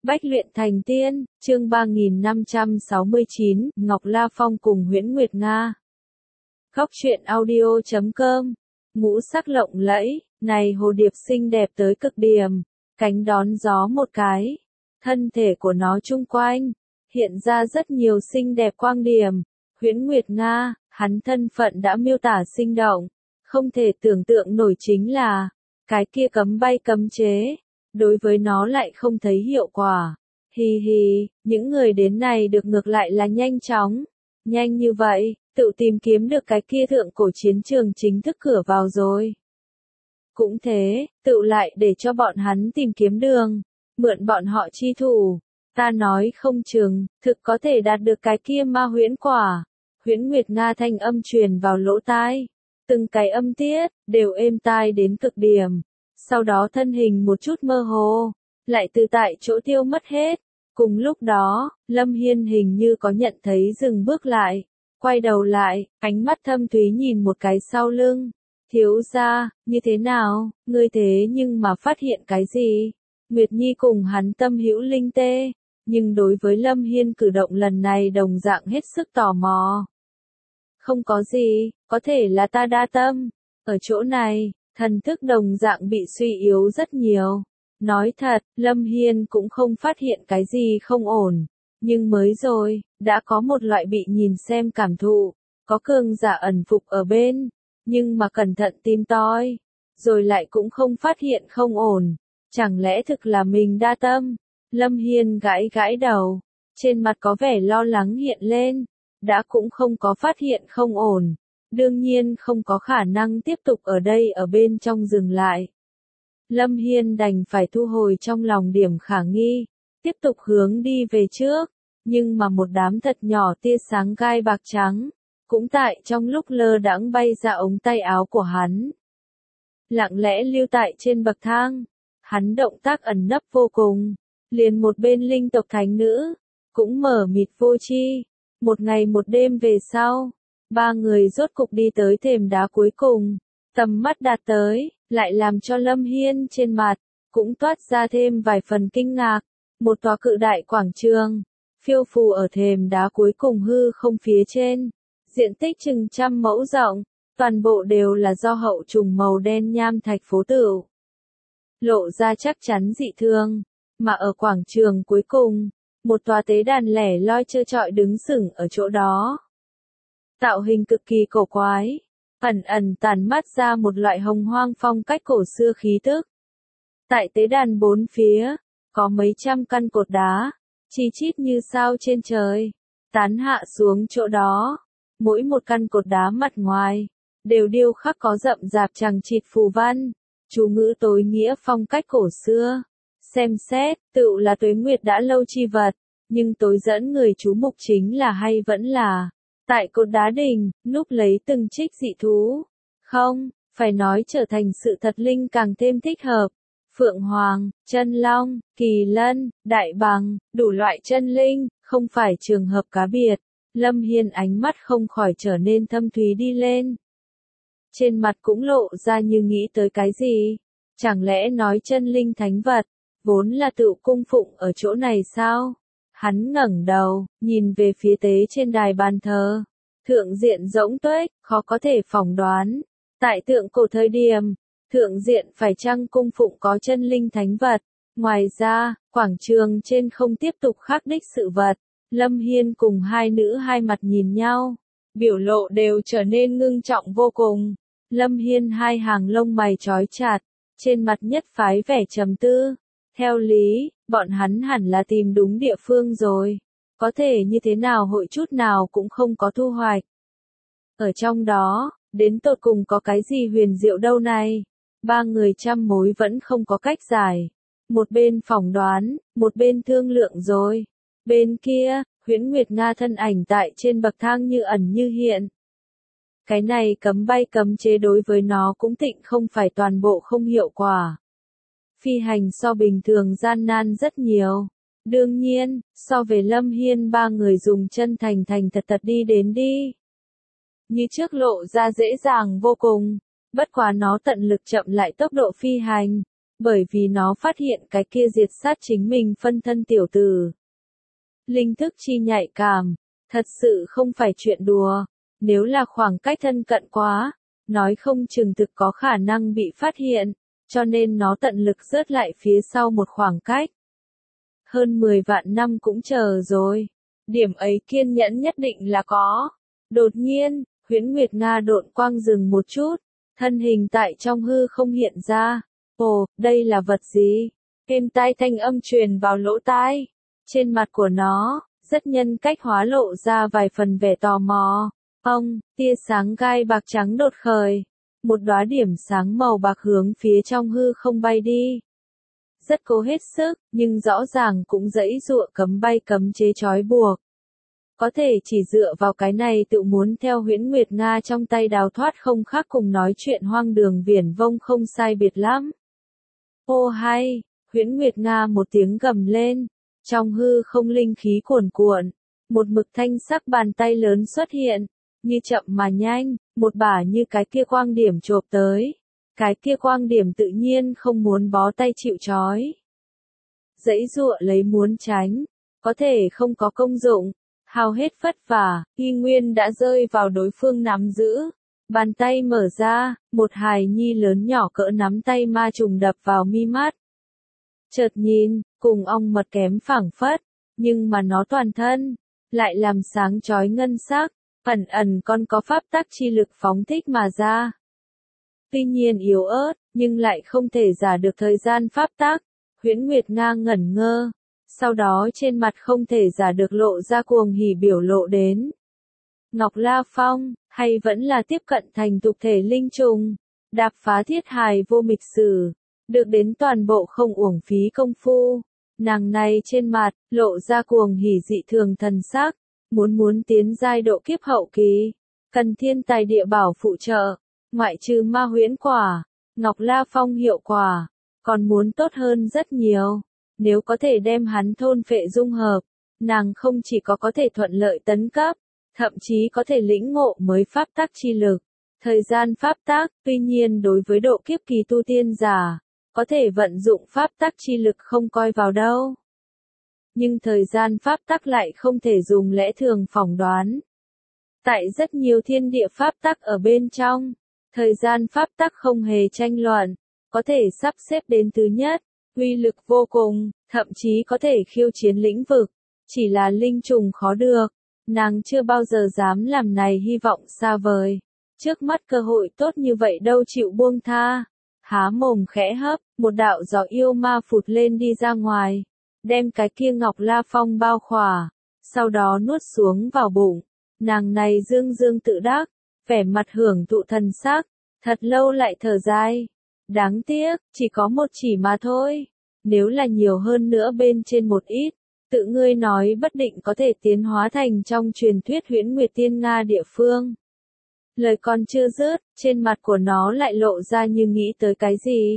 Bách luyện thành tiên, chương 3569, Ngọc La Phong cùng Huyễn Nguyệt Nga. Góc truyện audio.com. Ngũ sắc lộng lẫy, này hồ điệp xinh đẹp tới cực điểm, cánh đón gió một cái, thân thể của nó chung quanh, hiện ra rất nhiều xinh đẹp quang điểm. Huyễn Nguyệt Nga, hắn thân phận đã miêu tả sinh động, không thể tưởng tượng nổi chính là, cái kia cấm bay cấm chế, đối với nó lại không thấy hiệu quả. Hì hì, những người đến này được ngược lại là nhanh chóng, nhanh như vậy, tự tìm kiếm được cái kia thượng cổ chiến trường chính thức cửa vào rồi. Cũng thế, tự lại để cho bọn hắn tìm kiếm đường, mượn bọn họ chi thủ, ta nói không chừng, thực có thể đạt được cái kia ma huyễn quả. Huyễn Nguyệt Nga thanh âm truyền vào lỗ tai, từng cái âm tiết, đều êm tai đến cực điểm. Sau đó thân hình một chút mơ hồ, lại từ tại chỗ tiêu mất hết. Cùng lúc đó, Lâm Hiên hình như có nhận thấy dừng bước lại, quay đầu lại, ánh mắt thâm thúy nhìn một cái sau lưng. Thiếu gia, như thế nào, ngươi thế nhưng mà phát hiện cái gì? Nguyệt Nhi cùng hắn tâm hữu linh tê, nhưng đối với Lâm Hiên cử động lần này đồng dạng hết sức tò mò. Không có gì, có thể là ta đa tâm, ở chỗ này. Thần thức đồng dạng bị suy yếu rất nhiều. Nói thật, Lâm Hiên cũng không phát hiện cái gì không ổn. Nhưng mới rồi, đã có một loại bị nhìn xem cảm thụ. Có cường giả ẩn phục ở bên. Nhưng mà cẩn thận tìm tòi. Rồi lại cũng không phát hiện không ổn. Chẳng lẽ thực là mình đa tâm? Lâm Hiên gãi gãi đầu. Trên mặt có vẻ lo lắng hiện lên. Đã cũng không có phát hiện không ổn. Đương nhiên không có khả năng tiếp tục ở đây ở bên trong dừng lại. Lâm Hiên đành phải thu hồi trong lòng điểm khả nghi, tiếp tục hướng đi về trước, nhưng mà một đám thật nhỏ tia sáng gai bạc trắng, cũng tại trong lúc lơ đãng bay ra ống tay áo của hắn. Lặng lẽ lưu tại trên bậc thang, hắn động tác ẩn nấp vô cùng, liền một bên linh tộc thánh nữ, cũng mở mịt vô tri. Một ngày một đêm về sau, ba người rốt cục đi tới thềm đá cuối cùng, tầm mắt đạt tới, lại làm cho Lâm Hiên trên mặt, cũng toát ra thêm vài phần kinh ngạc. Một tòa cự đại quảng trường, phiêu phù ở thềm đá cuối cùng hư không phía trên, diện tích chừng 100 mẫu rộng, toàn bộ đều là do hậu trùng màu đen nham thạch phố tửu. Lộ ra chắc chắn dị thường, mà ở quảng trường cuối cùng, một tòa tế đàn lẻ loi trơ trọi đứng sừng ở chỗ đó. Tạo hình cực kỳ cổ quái, ẩn ẩn tản mát ra một loại hồng hoang phong cách cổ xưa khí tức. Tại tế đàn bốn phía, có mấy trăm căn cột đá, chi chít như sao trên trời, tán hạ xuống chỗ đó. Mỗi một căn cột đá mặt ngoài, đều điêu khắc có rậm rạp chằng chịt phù văn, chú ngữ tối nghĩa phong cách cổ xưa. Xem xét, tựu là tuế nguyệt đã lâu chi vật, nhưng tối dẫn người chú mục chính là hay vẫn là tại cột đá đỉnh, núp lấy từng trích dị thú. Không, phải nói trở thành sự thật linh càng thêm thích hợp. Phượng Hoàng, chân long, kỳ lân, đại bằng, đủ loại chân linh, không phải trường hợp cá biệt. Lâm Hiên ánh mắt không khỏi trở nên thâm thúy đi lên. Trên mặt cũng lộ ra như nghĩ tới cái gì. Chẳng lẽ nói chân linh thánh vật, vốn là tự cung phụng ở chỗ này sao? Hắn ngẩng đầu, nhìn về phía tế trên đài bàn thờ. Thượng diện rỗng tuếch, khó có thể phỏng đoán. Tại thượng cổ thời điểm, thượng diện phải chăng cung phụng có chân linh thánh vật. Ngoài ra, quảng trường trên không tiếp tục khắc đích sự vật. Lâm Hiên cùng hai nữ hai mặt nhìn nhau. Biểu lộ đều trở nên ngưng trọng vô cùng. Lâm Hiên hai hàng lông mày trói chặt. Trên mặt nhất phái vẻ trầm tư. Theo lý, bọn hắn hẳn là tìm đúng địa phương rồi. Có thể như thế nào hội chút nào cũng không có thu hoạch. Ở trong đó, đến tột cùng có cái gì huyền diệu đâu này? Ba người trăm mối vẫn không có cách giải. Một bên phỏng đoán, một bên thương lượng rồi. Bên kia, Huyễn Nguyệt Nga thân ảnh tại trên bậc thang như ẩn như hiện. Cái này cấm bay cấm chế đối với nó cũng tịnh không phải toàn bộ không hiệu quả. Phi hành so bình thường gian nan rất nhiều. Đương nhiên, so về Lâm Hiên ba người dùng chân thành thành thật thật đi đến đi. Như trước lộ ra dễ dàng vô cùng, bất quá nó tận lực chậm lại tốc độ phi hành, bởi vì nó phát hiện cái kia diệt sát chính mình phân thân tiểu tử. Linh thức chi nhạy cảm, thật sự không phải chuyện đùa, nếu là khoảng cách thân cận quá, nói không chừng thực có khả năng bị phát hiện, cho nên nó tận lực rớt lại phía sau một khoảng cách. Hơn 10 vạn năm cũng chờ rồi, điểm ấy kiên nhẫn nhất định là có. Đột nhiên, Huyễn Nguyệt Nga độn quang dừng một chút, thân hình tại trong hư không hiện ra. Ồ, đây là vật gì? Êm tai thanh âm truyền vào lỗ tai. Trên mặt của nó, rất nhân cách hóa lộ ra vài phần vẻ tò mò. Tia sáng gai bạc trắng đột khởi. Một đóa điểm sáng màu bạc hướng phía trong hư không bay đi. Rất cố hết sức, nhưng rõ ràng cũng dãy dụa cấm bay cấm chế trói buộc. Có thể chỉ dựa vào cái này tự muốn theo Huyễn Nguyệt Nga trong tay đào thoát không khác cùng nói chuyện hoang đường viển vông không sai biệt lắm. Ô hay, Huyễn Nguyệt Nga một tiếng gầm lên, trong hư không linh khí cuồn cuộn, một mực thanh sắc bàn tay lớn xuất hiện, như chậm mà nhanh, một bả như cái kia quang điểm chộp tới. Cái kia quang điểm tự nhiên không muốn bó tay chịu trói. Dãy giụa lấy muốn tránh, có thể không có công dụng, hao hết vất vả, y nguyên đã rơi vào đối phương nắm giữ. Bàn tay mở ra, một hài nhi lớn nhỏ cỡ nắm tay ma trùng đập vào mi mắt. Chợt nhìn, cùng ong mật kém phảng phất, nhưng mà nó toàn thân, lại làm sáng chói ngân sắc, ẩn ẩn còn có pháp tắc chi lực phóng thích mà ra. Tuy nhiên yếu ớt, nhưng lại không thể giả được thời gian pháp tắc. Huyễn Nguyệt Nga ngẩn ngơ, sau đó trên mặt không thể giả được lộ ra cuồng hỉ biểu lộ đến. Ngọc La Phong, hay vẫn là tiếp cận thành tục thể linh trùng, đạp phá thiết hài vô mịch sử, được đến toàn bộ không uổng phí công phu. Nàng này trên mặt, lộ ra cuồng hỉ dị thường thần sắc, muốn tiến giai độ kiếp hậu kỳ, cần thiên tài địa bảo phụ trợ. Ngoại trừ ma huyễn quả, Ngọc La Phong hiệu quả, còn muốn tốt hơn rất nhiều. Nếu có thể đem hắn thôn phệ dung hợp, nàng không chỉ có thể thuận lợi tấn cấp, thậm chí có thể lĩnh ngộ mới pháp tắc chi lực. Thời gian pháp tắc, tuy nhiên đối với độ kiếp kỳ tu tiên giả, có thể vận dụng pháp tắc chi lực không coi vào đâu. Nhưng thời gian pháp tắc lại không thể dùng lẽ thường phỏng đoán. Tại rất nhiều thiên địa pháp tắc ở bên trong, thời gian pháp tắc không hề tranh luận, có thể sắp xếp đến thứ nhất, uy lực vô cùng, thậm chí có thể khiêu chiến lĩnh vực, chỉ là linh trùng khó được, nàng chưa bao giờ dám làm này hy vọng xa vời, trước mắt cơ hội tốt như vậy đâu chịu buông tha, há mồm khẽ hấp, một đạo gió yêu ma phụt lên đi ra ngoài, đem cái kia Ngọc La Phong bao khỏa, sau đó nuốt xuống vào bụng, nàng này dương dương tự đắc, vẻ mặt hưởng thụ thần sắc, thật lâu lại thở dài. Đáng tiếc, chỉ có một chỉ mà thôi. Nếu là nhiều hơn nữa bên trên một ít, tự ngươi nói bất định có thể tiến hóa thành trong truyền thuyết Huyễn Nguyệt Tiên Nga địa phương. Lời còn chưa dứt, trên mặt của nó lại lộ ra như nghĩ tới cái gì.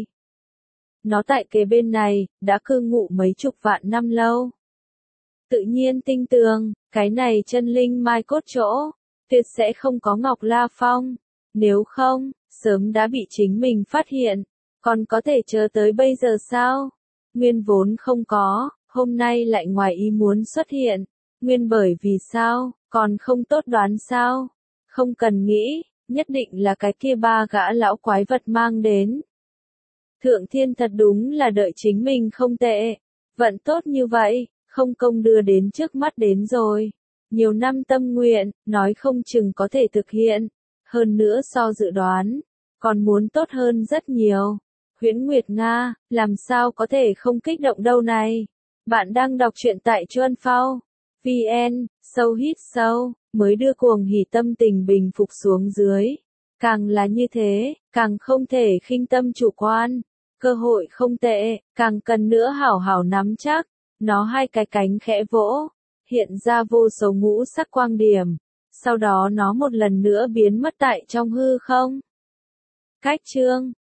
Nó tại kế bên này, đã cư ngụ mấy chục vạn năm lâu. Tự nhiên tinh tường, cái này chân linh mai cốt chỗ, tuyệt sẽ không có Ngọc La Phong. Nếu không, sớm đã bị chính mình phát hiện, còn có thể chờ tới bây giờ sao? Nguyên vốn không có, hôm nay lại ngoài ý muốn xuất hiện. Nguyên bởi vì sao, còn không tốt đoán sao? Không cần nghĩ, nhất định là cái kia ba gã lão quái vật mang đến. Thượng Thiên thật đúng là đợi chính mình không tệ. Vận tốt như vậy, không công đưa đến trước mắt đến rồi. Nhiều năm tâm nguyện, nói không chừng có thể thực hiện. Hơn nữa so dự đoán, còn muốn tốt hơn rất nhiều. Huyễn Nguyệt Nga, làm sao có thể không kích động đâu này. Bạn đang đọc truyện tại Chuan Phao. VN, sâu hít sâu, mới đưa cuồng hỉ tâm tình bình phục xuống dưới. Càng là như thế, càng không thể khinh tâm chủ quan. Cơ hội không tệ, càng cần nữa hảo hảo nắm chắc. Nó hai cái cánh khẽ vỗ, hiện ra vô số ngũ sắc quang điểm. Sau đó nó một lần nữa biến mất tại trong hư không. Cách chương